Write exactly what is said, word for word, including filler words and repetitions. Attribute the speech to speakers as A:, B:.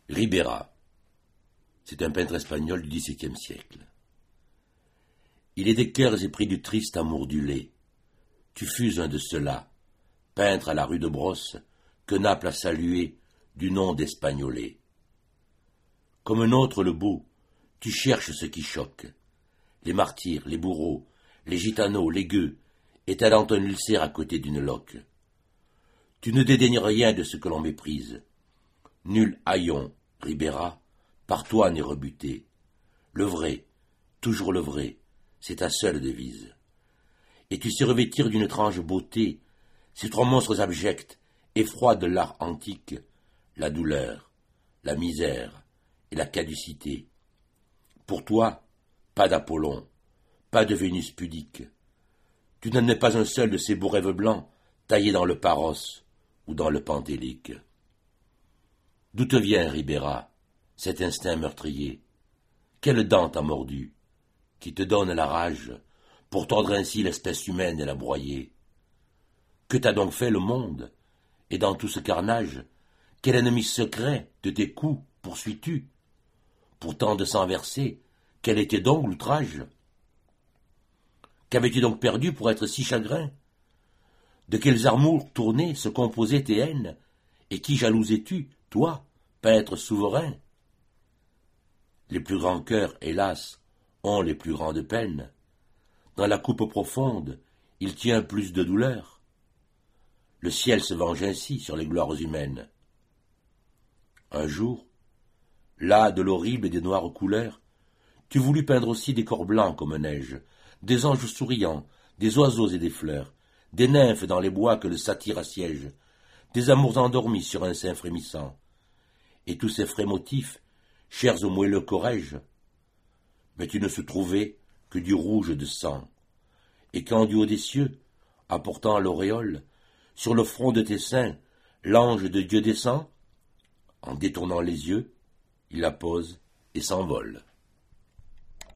A: Ribera, c'est un peintre espagnol du dix-septième siècle. Il est des cœurs épris du triste amour du lait. Tu fus un de ceux-là, peintre à la rue de Brosse, que Naples a salué du nom d'Espagnolet. Comme un autre le beau, tu cherches ce qui choque. Les martyrs, les bourreaux, les gitanos, les gueux, étalant un ulcère à côté d'une loque. Tu ne dédaignes rien de ce que l'on méprise. Nul haillon, Ribera, par toi n'est rebuté. Le vrai, toujours le vrai, c'est ta seule devise. Et tu sais revêtir d'une étrange beauté ces trois monstres abjects, effrois de l'art antique, la douleur, la misère et la caducité. Pour toi, pas d'Apollon, pas de Vénus pudique. Tu n'en es pas un seul de ces beaux rêves blancs taillés dans le paros ou dans le pentélique. D'où te vient, Ribera, cet instinct meurtrier? Quelle dent t'a mordu, qui te donne la rage pour tordre ainsi l'espèce humaine et la broyer? Que t'a donc fait le monde? Et dans tout ce carnage, quel ennemi secret de tes coups poursuis-tu? Pour tant de sang versé, quel était donc l'outrage? Qu'avais-tu donc perdu pour être si chagrin? De quels amours tournés se composaient tes haines? Et qui jalousais-tu, toi, peintre souverain? Les plus grands cœurs, hélas, ont les plus grandes peines. Dans la coupe profonde, il tient plus de douleur. Le ciel se venge ainsi sur les gloires humaines. Un jour, là de l'horrible et des noires couleurs, tu voulus peindre aussi des corps blancs comme neige, des anges souriants, des oiseaux et des fleurs, des nymphes dans les bois que le satyre assiège, des amours endormis sur un sein frémissant. Et tous ces frais motifs, chers au moelleux corrège, mais tu ne se trouvais que du rouge de sang. Et quand du haut des cieux, apportant l'auréole, sur le front de tes seins, l'ange de Dieu descend, en détournant les yeux, il la pose et s'envole.